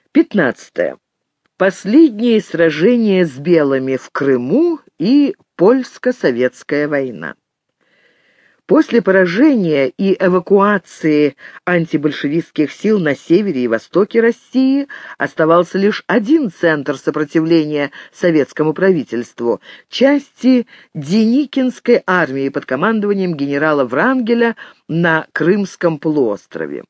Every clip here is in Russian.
15. Последние сражения с белыми в Крыму и польско-советская война. После поражения и эвакуации антибольшевистских сил на севере и востоке России оставался лишь один центр сопротивления советскому правительству — части Деникинской армии под командованием генерала Врангеля на Крымском полуострове.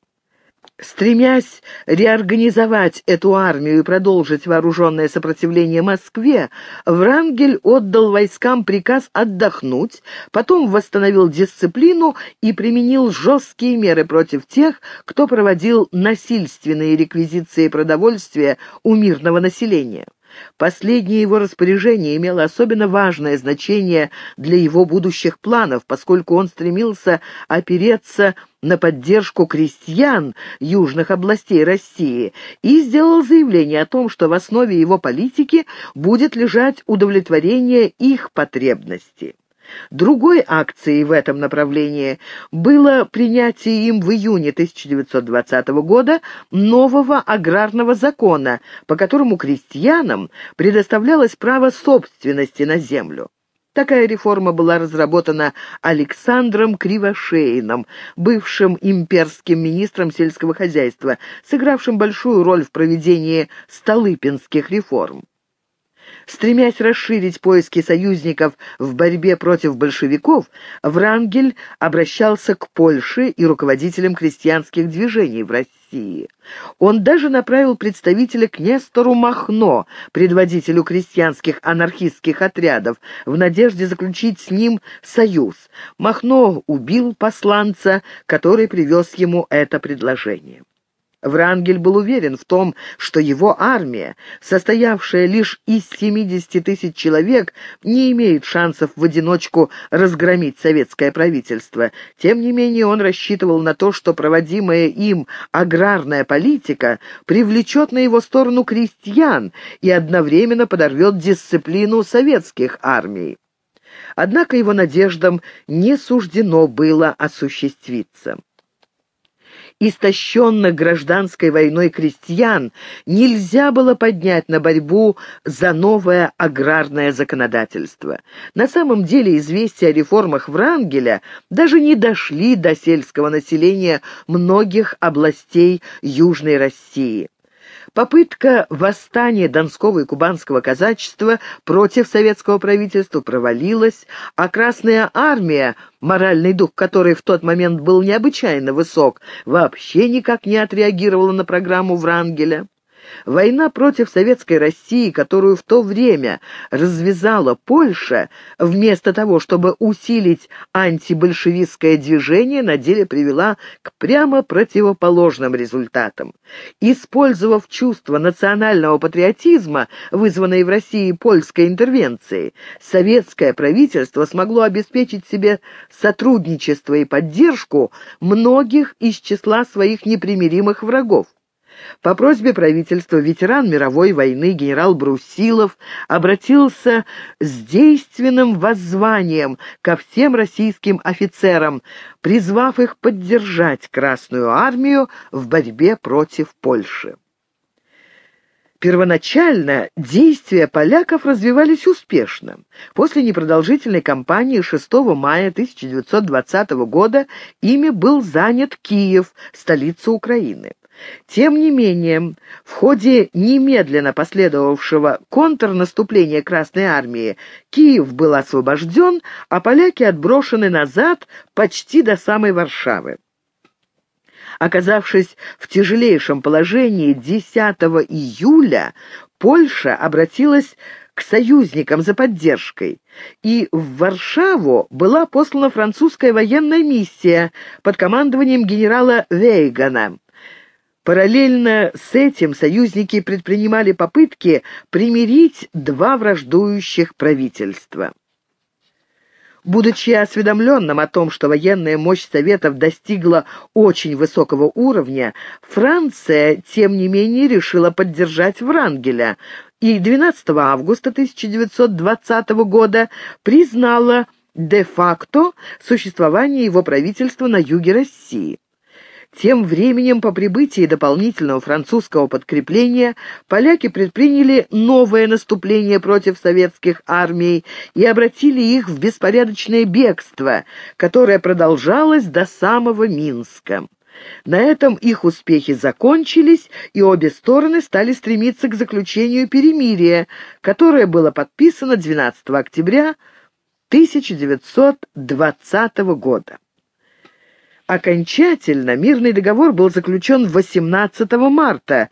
Стремясь реорганизовать эту армию и продолжить вооруженное сопротивление Москве, Врангель отдал войскам приказ отдохнуть, потом восстановил дисциплину и применил жесткие меры против тех, кто проводил насильственные реквизиции продовольствия у мирного населения. Последнее его распоряжение имело особенно важное значение для его будущих планов, поскольку он стремился опереться на поддержку крестьян южных областей России и сделал заявление о том, что в основе его политики будет лежать удовлетворение их потребностей. Другой акцией в этом направлении было принятие им в июне 1920 года нового аграрного закона, по которому крестьянам предоставлялось право собственности на землю. Такая реформа была разработана Александром Кривошеиным, бывшим имперским министром сельского хозяйства, сыгравшим большую роль в проведении Столыпинских реформ. Стремясь расширить поиски союзников в борьбе против большевиков, Врангель обращался к Польше и руководителям крестьянских движений в России. Он даже направил представителя к Нестору Махно, предводителю крестьянских анархистских отрядов, в надежде заключить с ним союз. Махно убил посланца, который привез ему это предложение. Врангель был уверен в том, что его армия, состоявшая лишь из 70 тысяч человек, не имеет шансов в одиночку разгромить советское правительство. Тем не менее, он рассчитывал на то, что проводимая им аграрная политика привлечет на его сторону крестьян и одновременно подорвет дисциплину советских армий. Однако его надеждам не суждено было осуществиться. Истощенных гражданской войной крестьян нельзя было поднять на борьбу за новое аграрное законодательство. На самом деле известия о реформах Врангеля даже не дошли до сельского населения многих областей Южной России. Попытка восстания Донского и Кубанского казачества против советского правительства провалилась, а Красная армия, моральный дух которой в тот момент был необычайно высок, вообще никак не отреагировала на программу Врангеля. Война против советской России, которую в то время развязала Польша, вместо того, чтобы усилить антибольшевистское движение, на деле привела к прямо противоположным результатам. Использовав чувство национального патриотизма, вызванное в России польской интервенцией, советское правительство смогло обеспечить себе сотрудничество и поддержку многих из числа своих непримиримых врагов. По просьбе правительства ветеран мировой войны генерал Брусилов обратился с действенным воззванием ко всем российским офицерам, призвав их поддержать Красную армию в борьбе против Польши. Первоначально действия поляков развивались успешно. После непродолжительной кампании 6 мая 1920 года ими был занят Киев, столица Украины. Тем не менее, в ходе немедленно последовавшего контрнаступления Красной армии Киев был освобожден, а поляки отброшены назад почти до самой Варшавы. Оказавшись в тяжелейшем положении 10 июля, Польша обратилась к союзникам за поддержкой, и в Варшаву была послана французская военная миссия под командованием генерала Вейгана. Параллельно с этим союзники предпринимали попытки примирить два враждующих правительства. Будучи осведомленным о том, что военная мощь Советов достигла очень высокого уровня, Франция, тем не менее, решила поддержать Врангеля и 12 августа 1920 года признала де-факто существование его правительства на юге России. Тем временем, по прибытии дополнительного французского подкрепления, поляки предприняли новое наступление против советских армий и обратили их в беспорядочное бегство, которое продолжалось до самого Минска. На этом их успехи закончились, и обе стороны стали стремиться к заключению перемирия, которое было подписано 12 октября 1920 года. Окончательно мирный договор был заключен 18 марта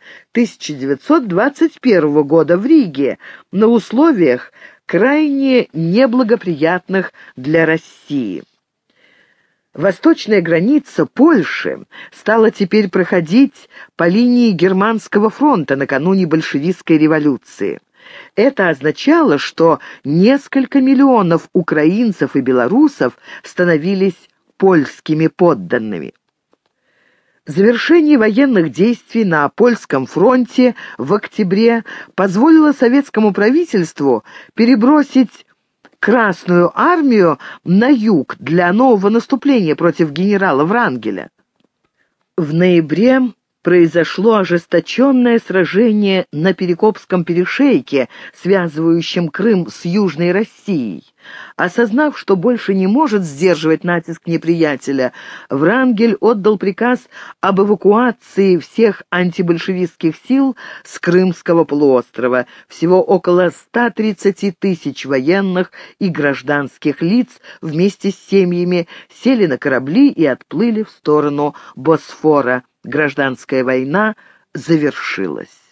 1921 года в Риге на условиях, крайне неблагоприятных для России. Восточная граница Польши стала теперь проходить по линии Германского фронта накануне большевистской революции. Это означало, что несколько миллионов украинцев и белорусов становились польскими подданными. Завершение военных действий на польском фронте в октябре позволило советскому правительству перебросить Красную армию на юг для нового наступления против генерала Врангеля. В ноябре произошло ожесточенное сражение на Перекопском перешейке, связывающем Крым с Южной Россией. Осознав, что больше не может сдерживать натиск неприятеля, Врангель отдал приказ об эвакуации всех антибольшевистских сил с Крымского полуострова. Всего около 130 тысяч военных и гражданских лиц вместе с семьями сели на корабли и отплыли в сторону Босфора. Гражданская война завершилась.